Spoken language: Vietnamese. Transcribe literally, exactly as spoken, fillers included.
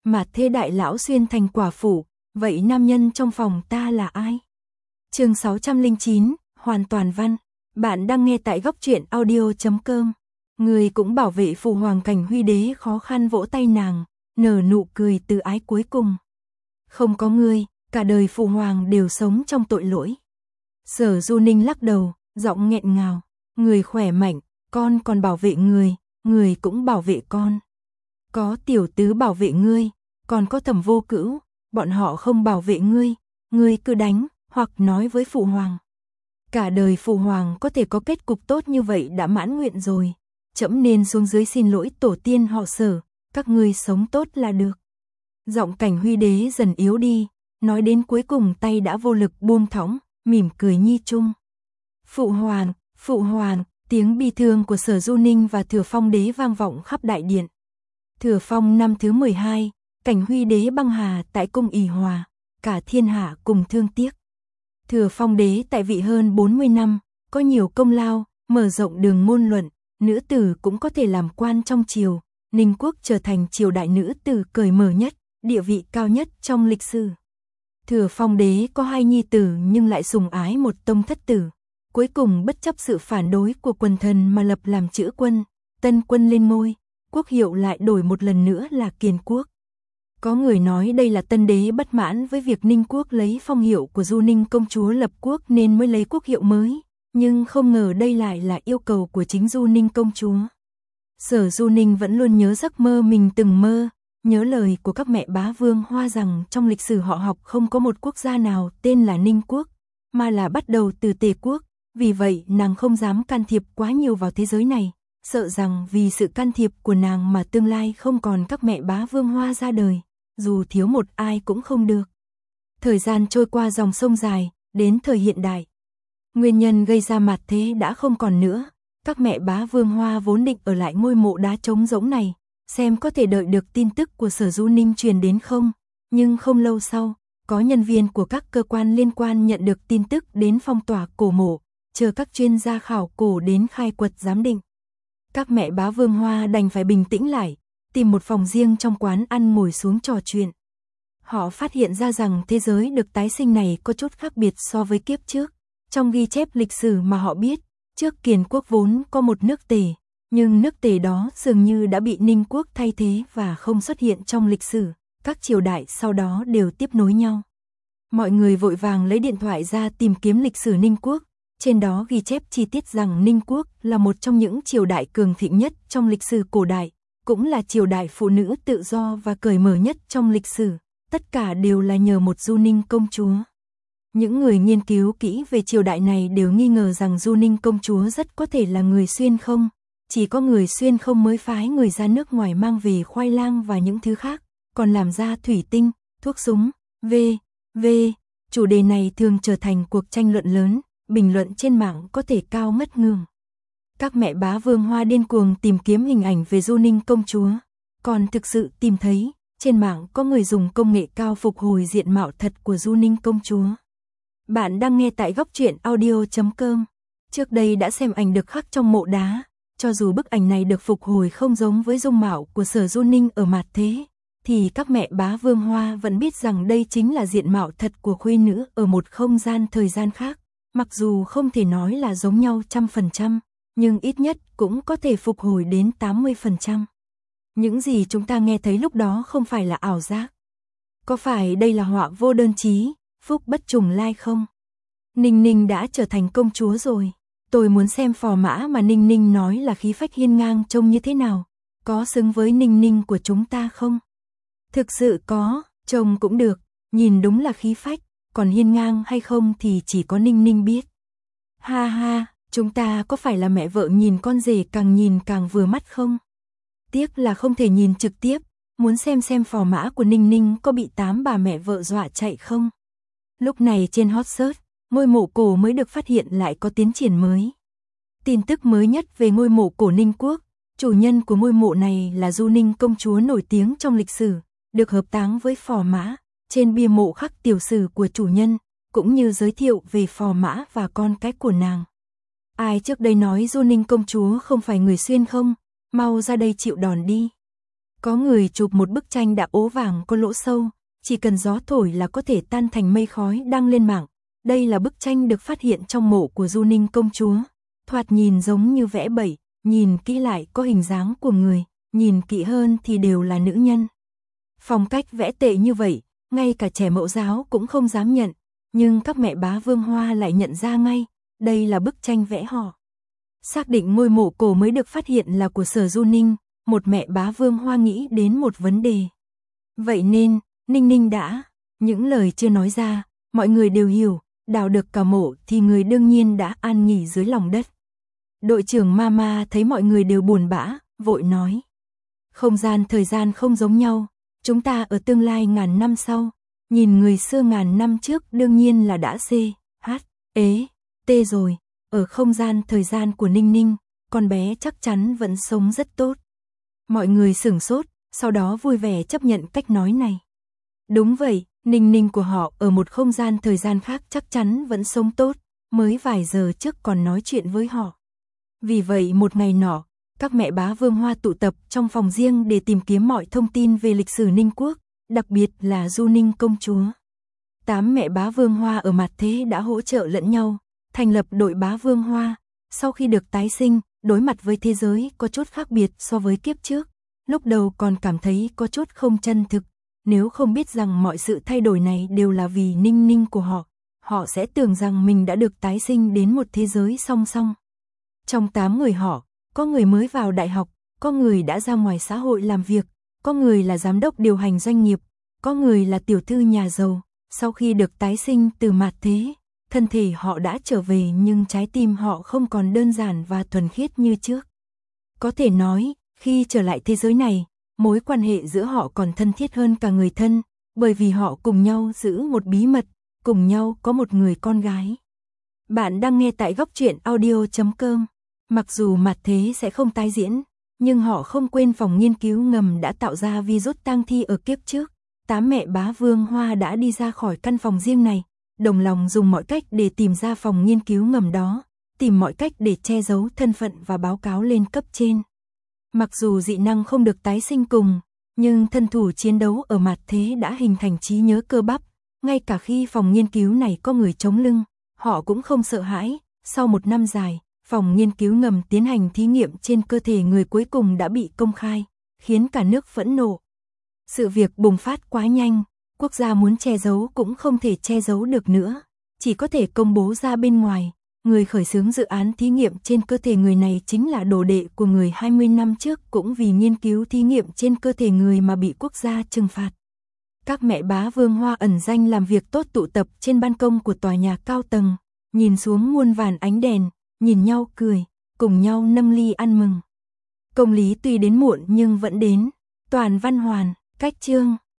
mà thế đại lão xuyên thành quả phụ, vậy nam nhân trong phòng ta là ai? Chương sáu trăm lẻ chín, hoàn toàn văn. Bạn đang nghe tại góc truyện audio chấm com. Người cũng bảo vệ phụ hoàng Cảnh Huy Đế khó khăn vỗ tay nàng, nở nụ cười từ ái cuối cùng. Không có ngươi, cả đời phụ hoàng đều sống trong tội lỗi. Sở Du Ninh lắc đầu, giọng nghẹn ngào, người khỏe mạnh, con còn bảo vệ người, người cũng bảo vệ con. Có tiểu tứ bảo vệ ngươi, còn có Thẩm Vô Cữu, bọn họ không bảo vệ ngươi, ngươi cứ đánh, hoặc nói với phụ hoàng. Cả đời phụ hoàng có thể có kết cục tốt như vậy đã mãn nguyện rồi, trẫm nên xuống dưới xin lỗi tổ tiên họ Sở, các ngươi sống tốt là được. Giọng Cảnh Huy Đế dần yếu đi, nói đến cuối cùng tay đã vô lực buông thõng, mỉm cười nhi chung. Phụ hoàng, phụ hoàng, tiếng bi thương của Sở Du Ninh và Thừa Phong Đế vang vọng khắp đại điện. Thừa Phong năm thứ mười hai, Cảnh Huy Đế băng hà tại cung ỷ hòa, cả thiên hạ cùng thương tiếc. Thừa Phong Đế tại vị hơn bốn mươi năm, có nhiều công lao, mở rộng đường ngôn luận, nữ tử cũng có thể làm quan trong triều, Ninh quốc trở thành triều đại nữ tử cởi mở nhất, địa vị cao nhất trong lịch sử. Thừa Phong Đế có hai nhi tử nhưng lại sủng ái một tông thất tử, cuối cùng bất chấp sự phản đối của quần thần mà lập làm chữ quân, tân quân lên ngôi, quốc hiệu lại đổi một lần nữa là Kiền quốc. Có người nói đây là tân đế bất mãn với việc Ninh quốc lấy phong hiệu của Du Ninh công chúa lập quốc nên mới lấy quốc hiệu mới, nhưng không ngờ đây lại là yêu cầu của chính Du Ninh công chúa. Sở Du Ninh vẫn luôn nhớ giấc mơ mình từng mơ, nhớ lời của các mẹ bá vương Hoa rằng trong lịch sử họ học không có một quốc gia nào tên là Ninh quốc, mà là bắt đầu từ Tề quốc, vì vậy nàng không dám can thiệp quá nhiều vào thế giới này, sợ rằng vì sự can thiệp của nàng mà tương lai không còn các mẹ bá vương Hoa ra đời, dù thiếu một ai cũng không được. Thời gian trôi qua dòng sông dài, đến thời hiện đại. Nguyên nhân gây ra mạt thế đã không còn nữa, các mẹ bá vương Hoa vốn định ở lại ngôi mộ đá trống rỗng này, xem có thể đợi được tin tức của Sở Du Ninh truyền đến không, nhưng không lâu sau, có nhân viên của các cơ quan liên quan nhận được tin tức đến phong tỏa cổ mộ, chờ các chuyên gia khảo cổ đến khai quật giám định. Các mẹ bá vương Hoa đành phải bình tĩnh lại, tìm một phòng riêng trong quán ăn ngồi xuống trò chuyện. Họ phát hiện ra rằng thế giới được tái sinh này có chút khác biệt so với kiếp trước. Trong ghi chép lịch sử mà họ biết, trước Kiền quốc vốn có một nước Tề, nhưng nước Tề đó dường như đã bị Ninh quốc thay thế và không xuất hiện trong lịch sử. Các triều đại sau đó đều tiếp nối nhau. Mọi người vội vàng lấy điện thoại ra tìm kiếm lịch sử Ninh quốc. Trên đó ghi chép chi tiết rằng Ninh quốc là một trong những triều đại cường thịnh nhất trong lịch sử cổ đại, cũng là triều đại phụ nữ tự do và cởi mở nhất trong lịch sử. Tất cả đều là nhờ một Du Ninh công chúa. Những người nghiên cứu kỹ về triều đại này đều nghi ngờ rằng Du Ninh công chúa rất có thể là người xuyên không. Chỉ có người xuyên không mới phái người ra nước ngoài mang về khoai lang và những thứ khác, còn làm ra thủy tinh, thuốc súng, vân vân. Chủ đề này thường trở thành cuộc tranh luận lớn, bình luận trên mạng có thể cao ngất ngường. Các mẹ bá vương Hoa điên cuồng tìm kiếm hình ảnh về Du Ninh công chúa, còn thực sự tìm thấy, trên mạng có người dùng công nghệ cao phục hồi diện mạo thật của Du Ninh công chúa. Bạn đang nghe tại góc truyện audio chấm com. Trước đây đã xem ảnh được khắc trong mộ đá, cho dù bức ảnh này được phục hồi không giống với dung mạo của Sở Du Ninh ở mạt thế, thì các mẹ bá vương Hoa vẫn biết rằng đây chính là diện mạo thật của khuê nữ ở một không gian thời gian khác. Mặc dù không thể nói là giống nhau trăm phần trăm, nhưng ít nhất cũng có thể phục hồi đến tám mươi phần trăm. Những gì chúng ta nghe thấy lúc đó không phải là ảo giác. Có phải đây là họa vô đơn chí, phúc bất trùng lai không? Ninh Ninh đã trở thành công chúa rồi. Tôi muốn xem phò mã mà Ninh Ninh nói là khí phách hiên ngang trông như thế nào. Có xứng với Ninh Ninh của chúng ta không? Thực sự có, trông cũng được, nhìn đúng là khí phách, còn hiên ngang hay không thì chỉ có Ninh Ninh biết. Ha ha, chúng ta có phải là mẹ vợ nhìn con rể càng nhìn càng vừa mắt không? Tiếc là không thể nhìn trực tiếp, muốn xem xem phò mã của Ninh Ninh có bị tám bà mẹ vợ dọa chạy không? Lúc này trên hot search, ngôi mộ cổ mới được phát hiện lại có tiến triển mới. Tin tức mới nhất về ngôi mộ cổ Ninh quốc, chủ nhân của ngôi mộ này là Du Ninh công chúa nổi tiếng trong lịch sử, được hợp táng với phò mã. Trên bia mộ khắc tiểu sử của chủ nhân, cũng như giới thiệu về phò mã và con cái của nàng. Ai trước đây nói Du Ninh công chúa không phải người xuyên không, mau ra đây chịu đòn đi. Có người chụp một bức tranh đã ố vàng có lỗ sâu, chỉ cần gió thổi là có thể tan thành mây khói đăng lên mạng. Đây là bức tranh được phát hiện trong mộ của Du Ninh công chúa. Thoạt nhìn giống như vẽ bậy, nhìn kỹ lại có hình dáng của người, nhìn kỹ hơn thì đều là nữ nhân. Phong cách vẽ tệ như vậy, ngay cả trẻ mẫu giáo cũng không dám nhận, nhưng các mẹ bá Vương Hoa lại nhận ra ngay, đây là bức tranh vẽ họ. Xác định ngôi mộ cổ mới được phát hiện là của Sở Du Ninh, một mẹ bá Vương Hoa nghĩ đến một vấn đề. Vậy nên, Ninh Ninh đã, những lời chưa nói ra, mọi người đều hiểu, đào được cả mộ thì người đương nhiên đã an nghỉ dưới lòng đất. Đội trưởng Mama thấy mọi người đều buồn bã, vội nói. Không gian thời gian không giống nhau, chúng ta ở tương lai ngàn năm sau, nhìn người xưa ngàn năm trước đương nhiên là đã C, H, ế, T rồi, ở không gian thời gian của Ninh Ninh, con bé chắc chắn vẫn sống rất tốt. Mọi người sửng sốt, sau đó vui vẻ chấp nhận cách nói này. Đúng vậy, Ninh Ninh của họ ở một không gian thời gian khác chắc chắn vẫn sống tốt, mới vài giờ trước còn nói chuyện với họ. Vì vậy một ngày nọ, các mẹ bá Vương Hoa tụ tập trong phòng riêng để tìm kiếm mọi thông tin về lịch sử Ninh Quốc, đặc biệt là Du Ninh công chúa. Tám mẹ bá Vương Hoa ở mặt thế đã hỗ trợ lẫn nhau, thành lập đội bá Vương Hoa. Sau khi được tái sinh, đối mặt với thế giới có chút khác biệt so với kiếp trước. Lúc đầu còn cảm thấy có chút không chân thực, nếu không biết rằng mọi sự thay đổi này đều là vì Ninh Ninh của họ, họ sẽ tưởng rằng mình đã được tái sinh đến một thế giới song song. Trong tám người họ, có người mới vào đại học, có người đã ra ngoài xã hội làm việc, có người là giám đốc điều hành doanh nghiệp, có người là tiểu thư nhà giàu. Sau khi được tái sinh từ mạt thế, thân thể họ đã trở về nhưng trái tim họ không còn đơn giản và thuần khiết như trước. Có thể nói, khi trở lại thế giới này, mối quan hệ giữa họ còn thân thiết hơn cả người thân, bởi vì họ cùng nhau giữ một bí mật, cùng nhau có một người con gái. Bạn đang nghe tại góc truyện audio chấm com. Mặc dù mạt thế sẽ không tái diễn, nhưng họ không quên phòng nghiên cứu ngầm đã tạo ra virus tang thi ở kiếp trước. Tám mẹ bá Vương Hoa đã đi ra khỏi căn phòng riêng này, đồng lòng dùng mọi cách để tìm ra phòng nghiên cứu ngầm đó, tìm mọi cách để che giấu thân phận và báo cáo lên cấp trên. Mặc dù dị năng không được tái sinh cùng, nhưng thân thủ chiến đấu ở mạt thế đã hình thành trí nhớ cơ bắp, ngay cả khi phòng nghiên cứu này có người chống lưng, họ cũng không sợ hãi. Sau một năm dài, phòng nghiên cứu ngầm tiến hành thí nghiệm trên cơ thể người cuối cùng đã bị công khai, khiến cả nước phẫn nộ. Sự việc bùng phát quá nhanh, quốc gia muốn che giấu cũng không thể che giấu được nữa, chỉ có thể công bố ra bên ngoài. Người khởi xướng dự án thí nghiệm trên cơ thể người này chính là đồ đệ của người hai mươi năm trước cũng vì nghiên cứu thí nghiệm trên cơ thể người mà bị quốc gia trừng phạt. Các mẹ bá Vương Hoa ẩn danh làm việc tốt tụ tập trên ban công của tòa nhà cao tầng, nhìn xuống muôn vàn ánh đèn, nhìn nhau cười, cùng nhau nâng ly ăn mừng. Công lý tuy đến muộn nhưng vẫn đến. Toàn văn hoàn, cách chương.